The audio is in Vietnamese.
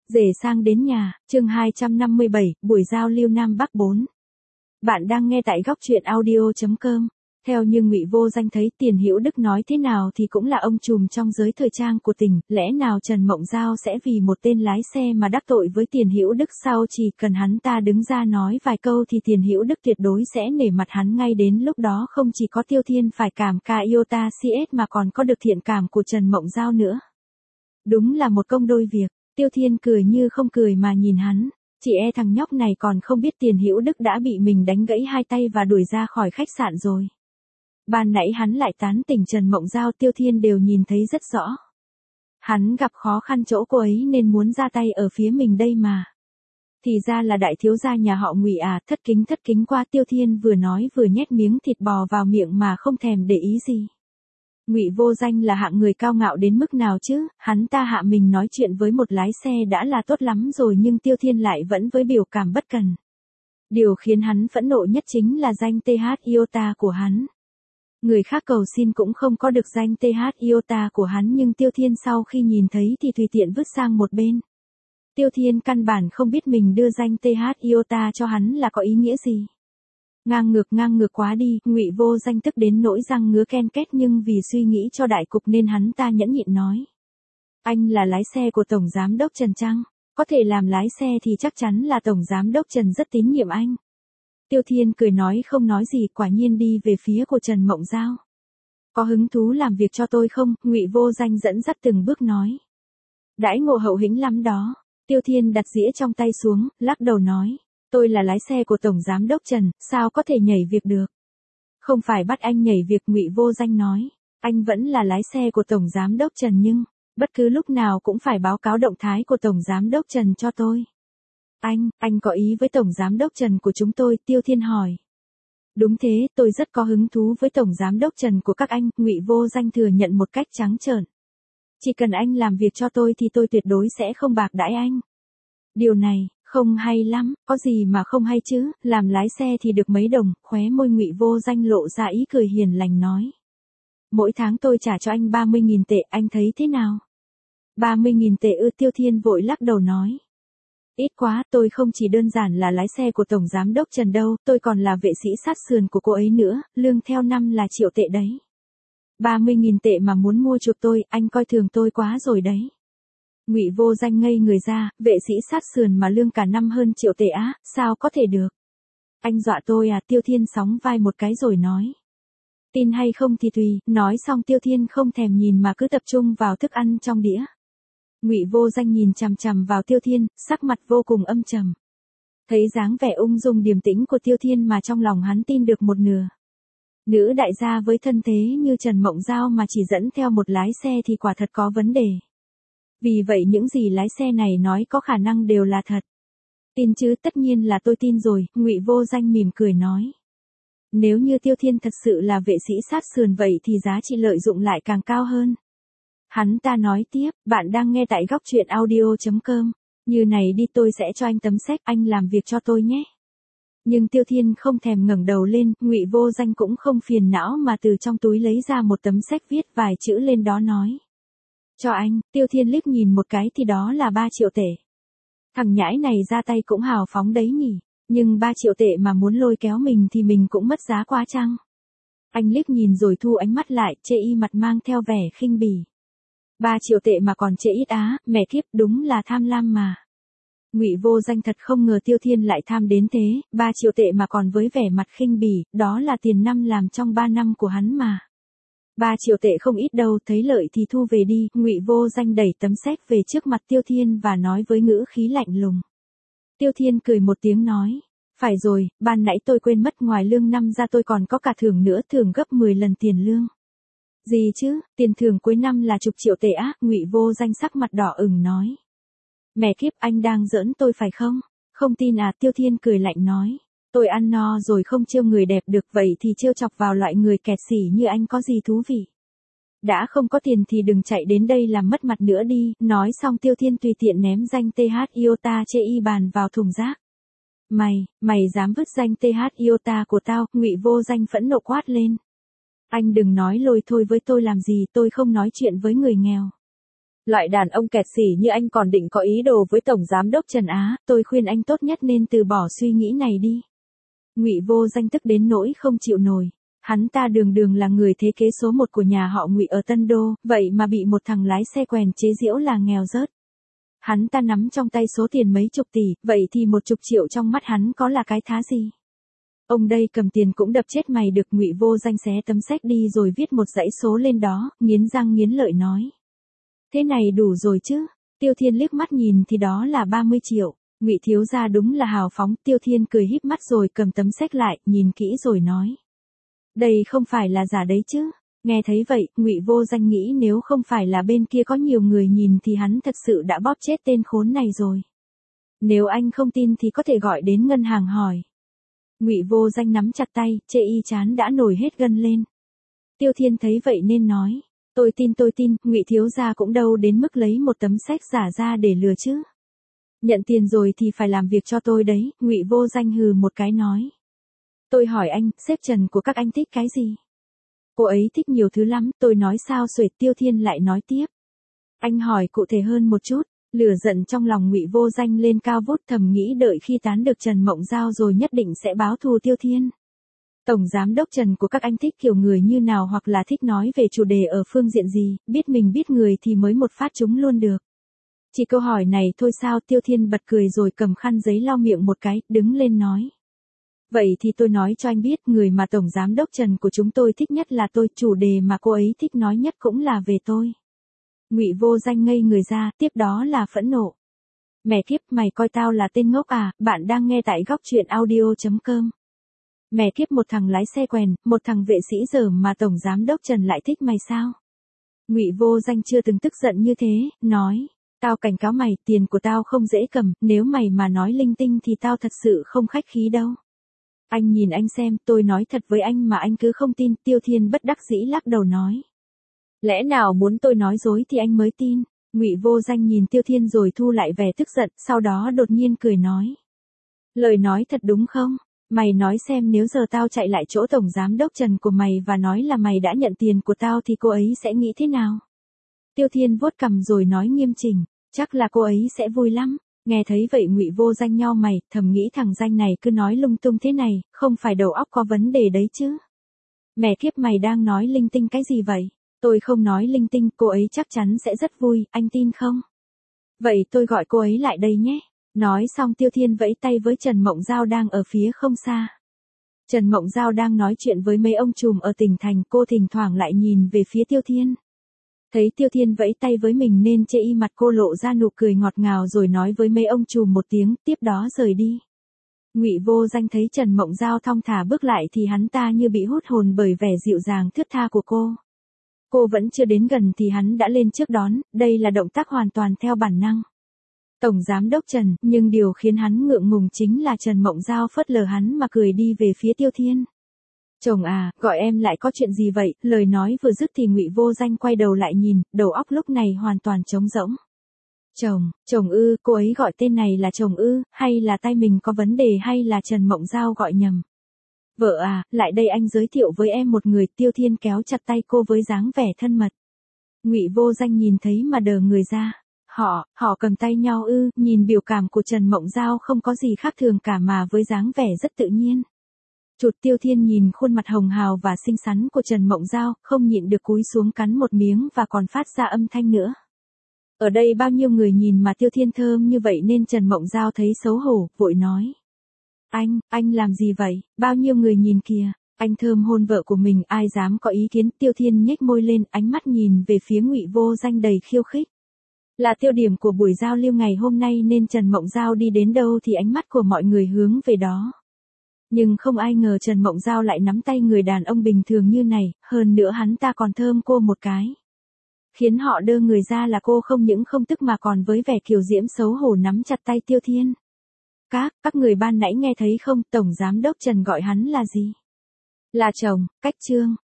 Rể sang đến nhà, chương 257, buổi giao lưu Nam Bắc 4. Bạn đang nghe tại góc truyện audio.com. Theo như Ngụy Vô Danh thấy, Tiền Hữu Đức nói thế nào thì cũng là ông trùm trong giới thời trang của tỉnh, lẽ nào Trần Mộng Giao sẽ vì một tên lái xe mà đắc tội với Tiền Hữu Đức sao? Chỉ cần hắn ta đứng ra nói vài câu thì Tiền Hữu Đức tuyệt đối sẽ nể mặt hắn. Ngay đến lúc đó không chỉ có Tiêu Thiên phải cảm ca Iota CS mà còn có được thiện cảm của Trần Mộng Giao nữa. Đúng là một công đôi việc. Tiêu Thiên cười như không cười mà nhìn hắn, chỉ e thằng nhóc này còn không biết Tiền Hữu Đức đã bị mình đánh gãy hai tay và đuổi ra khỏi khách sạn rồi. Ban nãy hắn lại tán tỉnh Trần Mộng Giao, Tiêu Thiên đều nhìn thấy rất rõ. Hắn gặp khó khăn chỗ cô ấy nên muốn ra tay ở phía mình đây mà. Thì ra là đại thiếu gia nhà họ Ngụy à, thất kính qua. Tiêu Thiên vừa nói vừa nhét miếng thịt bò vào miệng mà không thèm để ý gì. Ngụy Vô Danh là hạng người cao ngạo đến mức nào chứ, hắn ta hạ mình nói chuyện với một lái xe đã là tốt lắm rồi nhưng Tiêu Thiên lại vẫn với biểu cảm bất cần. Điều khiến hắn phẫn nộ nhất chính là danh TH Iota của hắn. Người khác cầu xin cũng không có được danh TH Iota của hắn nhưng Tiêu Thiên sau khi nhìn thấy thì tùy tiện vứt sang một bên. Tiêu Thiên căn bản không biết mình đưa danh TH Iota cho hắn là có ý nghĩa gì. Ngang ngược quá đi. Ngụy Vô Danh tức đến nỗi răng ngứa ken két nhưng vì suy nghĩ cho đại cục nên hắn ta nhẫn nhịn nói. Anh là lái xe của Tổng Giám đốc Trần chăng? Có thể làm lái xe thì chắc chắn là Tổng Giám đốc Trần rất tín nhiệm anh. Tiêu Thiên cười nói không nói gì, quả nhiên đi về phía của Trần Mộng Giao. Có hứng thú làm việc cho tôi không? Ngụy Vô Danh dẫn dắt từng bước nói. Đãi ngộ hậu hĩnh lắm đó. Tiêu Thiên đặt dĩa trong tay xuống, lắc đầu nói. Tôi là lái xe của Tổng Giám đốc Trần, sao có thể nhảy việc được? Không phải bắt anh nhảy việc, Ngụy Vô Danh nói. Anh vẫn là lái xe của Tổng Giám đốc Trần nhưng, bất cứ lúc nào cũng phải báo cáo động thái của Tổng Giám đốc Trần cho tôi. Anh có ý với Tổng Giám đốc Trần của chúng tôi? Tiêu Thiên hỏi. Đúng thế, tôi rất có hứng thú với Tổng Giám đốc Trần của các anh, Ngụy Vô Danh thừa nhận một cách trắng trợn. Chỉ cần anh làm việc cho tôi thì tôi tuyệt đối sẽ không bạc đãi anh. Điều này không hay lắm, có gì mà không hay chứ, làm lái xe thì được mấy đồng, khóe môi Ngụy Vô Danh lộ ra ý cười hiền lành nói. Mỗi tháng tôi trả cho anh 30.000 tệ, anh thấy thế nào? 30.000 tệ ư? Tiêu Thiên vội lắc đầu nói. Ít quá, tôi không chỉ đơn giản là lái xe của Tổng Giám đốc Trần đâu, tôi còn là vệ sĩ sát sườn của cô ấy nữa, lương theo năm là triệu tệ đấy. 30.000 tệ mà muốn mua chuộc tôi, anh coi thường tôi quá rồi đấy. Ngụy Vô Danh ngây người ra, vệ sĩ sát sườn mà lương cả năm hơn triệu tệ á, sao có thể được? Anh dọa tôi à? Tiêu Thiên sóng vai một cái rồi nói. Tin hay không thì tùy. Nói xong Tiêu Thiên không thèm nhìn mà cứ tập trung vào thức ăn trong đĩa. Ngụy Vô Danh nhìn chằm chằm vào Tiêu Thiên, sắc mặt vô cùng âm trầm. Thấy dáng vẻ ung dung điềm tĩnh của Tiêu Thiên mà trong lòng hắn tin được một nửa. Nữ đại gia với thân thế như Trần Mộng Giao mà chỉ dẫn theo một lái xe thì quả thật có vấn đề. Vì vậy những gì lái xe này nói có khả năng đều là thật. Tin chứ? Tất nhiên là tôi tin rồi, Ngụy Vô Danh mỉm cười nói. Nếu như Tiêu Thiên thật sự là vệ sĩ sát sườn vậy thì giá trị lợi dụng lại càng cao hơn. Hắn ta nói tiếp, bạn đang nghe tại góc truyện audio.com. Như này đi, tôi sẽ cho anh tấm séc, anh làm việc cho tôi nhé. Nhưng Tiêu Thiên không thèm ngẩng đầu lên, Ngụy Vô Danh cũng không phiền não mà từ trong túi lấy ra một tấm séc viết vài chữ lên đó nói. Cho anh. Tiêu Thiên liếc nhìn một cái thì đó là 3 triệu tệ. Thằng nhãi này ra tay cũng hào phóng đấy nhỉ, nhưng 3 triệu tệ mà muốn lôi kéo mình thì mình cũng mất giá quá chăng? Anh liếc nhìn rồi thu ánh mắt lại, chê y mặt mang theo vẻ khinh bỉ. 3 triệu tệ mà còn chê ít á, mẹ kiếp, đúng là tham lam mà. Ngụy Vô Danh thật không ngờ Tiêu Thiên lại tham đến thế, 3 triệu tệ mà còn với vẻ mặt khinh bỉ, đó là tiền năm làm trong 3 năm của hắn mà. 3 triệu tệ không ít đâu, thấy lợi thì thu về đi. Ngụy Vô Danh đẩy tấm séc về trước mặt Tiêu Thiên và nói với ngữ khí lạnh lùng. Tiêu Thiên cười một tiếng nói. Phải rồi, ban nãy tôi quên mất, ngoài lương năm ra tôi còn có cả thưởng nữa, thưởng gấp 10 lần tiền lương. Gì chứ? Tiền thưởng cuối năm là chục triệu tệ á? Ngụy Vô Danh sắc mặt đỏ ửng nói. Mẹ kiếp, anh đang giỡn tôi phải không? Không tin à? Tiêu Thiên cười lạnh nói. Tôi ăn no rồi không trêu người đẹp được, vậy thì trêu chọc vào loại người kẹt xỉ như anh có gì thú vị? Đã không có tiền thì đừng chạy đến đây làm mất mặt nữa đi. Nói xong Tiêu Thiên tùy tiện ném danh TH Iota chê y bàn vào thùng rác. Mày dám vứt danh TH Iota của tao? Ngụy Vô Danh phẫn nộ quát lên. Anh đừng nói lôi thôi với tôi làm gì, tôi không nói chuyện với người nghèo. Loại đàn ông kẹt xỉ như anh còn định có ý đồ với Tổng Giám đốc Trần Á, tôi khuyên anh tốt nhất nên từ bỏ suy nghĩ này đi. Ngụy Vô Danh tức đến nỗi không chịu nổi. Hắn ta đường đường là người thế kế số một của nhà họ Ngụy ở Tân Đô, vậy mà bị một thằng lái xe quèn chế giễu là nghèo rớt. Hắn ta nắm trong tay số tiền mấy chục tỷ, vậy thì 10 triệu trong mắt hắn có là cái thá gì? Ông đây cầm tiền cũng đập chết mày được. Ngụy Vô Danh xé tấm séc đi rồi viết một dãy số lên đó, nghiến răng nghiến lợi nói. Thế này đủ rồi chứ? Tiêu Thiên liếc mắt nhìn thì đó là 30 triệu. Ngụy thiếu gia đúng là hào phóng. Tiêu Thiên cười híp mắt rồi cầm tấm séc lại, nhìn kỹ rồi nói. Đây không phải là giả đấy chứ? Nghe thấy vậy, Ngụy Vô Danh nghĩ nếu không phải là bên kia có nhiều người nhìn thì hắn thật sự đã bóp chết tên khốn này rồi. Nếu anh không tin thì có thể gọi đến ngân hàng hỏi. Ngụy Vô Danh nắm chặt tay, chê y chán đã nổi hết gân lên. Tiêu Thiên thấy vậy nên nói. Tôi tin, Ngụy thiếu gia cũng đâu đến mức lấy một tấm séc giả ra để lừa chứ. Nhận tiền rồi thì phải làm việc cho tôi đấy. Ngụy Vô Danh hừ một cái nói. Tôi hỏi anh, sếp Trần của các anh thích cái gì? Cô ấy thích nhiều thứ lắm, tôi nói sao xuệt. Tiêu Thiên lại nói tiếp. Anh hỏi cụ thể hơn một chút. Lửa giận trong lòng Ngụy Vô Danh lên cao vút, thầm nghĩ đợi khi tán được Trần Mộng Giao rồi nhất định sẽ báo thù Tiêu Thiên. Tổng Giám đốc Trần của các anh thích kiểu người như nào hoặc là thích nói về chủ đề ở phương diện gì, biết mình biết người thì mới một phát trúng luôn được. Chỉ câu hỏi này thôi sao? Tiêu Thiên bật cười rồi cầm khăn giấy lau miệng một cái, đứng lên nói. Vậy thì tôi nói cho anh biết, người mà Tổng Giám đốc Trần của chúng tôi thích nhất là tôi, chủ đề mà cô ấy thích nói nhất cũng là về tôi. Ngụy Vô Danh ngây người ra, tiếp đó là phẫn nộ. Mẹ kiếp, mày coi tao là tên ngốc à? Bạn đang nghe tại góc truyện audio.com. Mẹ kiếp, một thằng lái xe quèn, một thằng vệ sĩ dở mà Tổng Giám đốc Trần lại thích mày sao? Ngụy Vô Danh chưa từng tức giận như thế, nói. Tao cảnh cáo mày, tiền của tao không dễ cầm, nếu mày mà nói linh tinh thì tao thật sự không khách khí đâu. Anh nhìn anh xem, tôi nói thật với anh mà anh cứ không tin. Tiêu Thiên bất đắc dĩ lắc đầu nói. Lẽ nào muốn tôi nói dối thì anh mới tin? Ngụy Vô Danh nhìn Tiêu Thiên rồi thu lại vẻ tức giận, sau đó đột nhiên cười nói. Lời nói thật đúng không? Mày nói xem, nếu giờ tao chạy lại chỗ Tổng Giám đốc Trần của mày và nói là mày đã nhận tiền của tao thì cô ấy sẽ nghĩ thế nào? Tiêu Thiên vuốt cằm rồi nói nghiêm chỉnh. Chắc là cô ấy sẽ vui lắm. Nghe thấy vậy Ngụy Vô Danh nhau mày, thầm nghĩ thằng danh này cứ nói lung tung thế này, không phải đầu óc có vấn đề đấy chứ. Mẹ kiếp, mày đang nói linh tinh cái gì vậy? Tôi không nói linh tinh, cô ấy chắc chắn sẽ rất vui, anh tin không? Vậy tôi gọi cô ấy lại đây nhé. Nói xong Tiêu Thiên vẫy tay với Trần Mộng Giao đang ở phía không xa. Trần Mộng Giao đang nói chuyện với mấy ông trùm ở tỉnh thành, cô thỉnh thoảng lại nhìn về phía Tiêu Thiên. Thấy Tiêu Thiên vẫy tay với mình nên chê y mặt cô lộ ra nụ cười ngọt ngào rồi nói với mấy ông trùm một tiếng, tiếp đó rời đi. Ngụy Vô Danh thấy Trần Mộng Giao thong thả bước lại thì hắn ta như bị hút hồn bởi vẻ dịu dàng thướt tha của cô. Cô vẫn chưa đến gần thì hắn đã lên trước đón, đây là động tác hoàn toàn theo bản năng. Tổng Giám đốc Trần, nhưng điều khiến hắn ngượng ngùng chính là Trần Mộng Giao phớt lờ hắn mà cười đi về phía Tiêu Thiên. Chồng à, gọi em lại có chuyện gì vậy? Lời nói vừa dứt thì Ngụy Vô Danh quay đầu lại nhìn, đầu óc lúc này hoàn toàn trống rỗng. Chồng ư? Cô ấy gọi tên này là chồng ư? Hay là tay mình có vấn đề, hay là Trần Mộng Giao gọi nhầm? Vợ à, lại đây anh giới thiệu với em một người. Tiêu Thiên kéo chặt tay cô với dáng vẻ thân mật. Ngụy Vô Danh nhìn thấy mà đờ người ra. Họ cầm tay nhau ư? Nhìn biểu cảm của Trần Mộng Giao không có gì khác thường cả mà với dáng vẻ rất tự nhiên. Chụt. Tiêu Thiên nhìn khuôn mặt hồng hào và xinh xắn của Trần Mộng Giao, không nhịn được cúi xuống cắn một miếng và còn phát ra âm thanh nữa. Ở đây bao nhiêu người nhìn mà Tiêu Thiên thơm như vậy nên Trần Mộng Giao thấy xấu hổ, vội nói. Anh làm gì vậy? Bao nhiêu người nhìn kìa, anh thơm hôn vợ của mình, ai dám có ý kiến? Tiêu Thiên nhếch môi lên, ánh mắt nhìn về phía Ngụy Vô Danh đầy khiêu khích. Là tiêu điểm của buổi giao lưu ngày hôm nay nên Trần Mộng Giao đi đến đâu thì ánh mắt của mọi người hướng về đó. Nhưng không ai ngờ Trần Mộng Giao lại nắm tay người đàn ông bình thường như này, hơn nữa hắn ta còn thơm cô một cái. Khiến họ đơ người ra là cô không những không tức mà còn với vẻ kiều diễm xấu hổ nắm chặt tay Tiêu Thiên. Các người ban nãy nghe thấy không? Tổng Giám đốc Trần gọi hắn là gì? Là chồng, cách trương.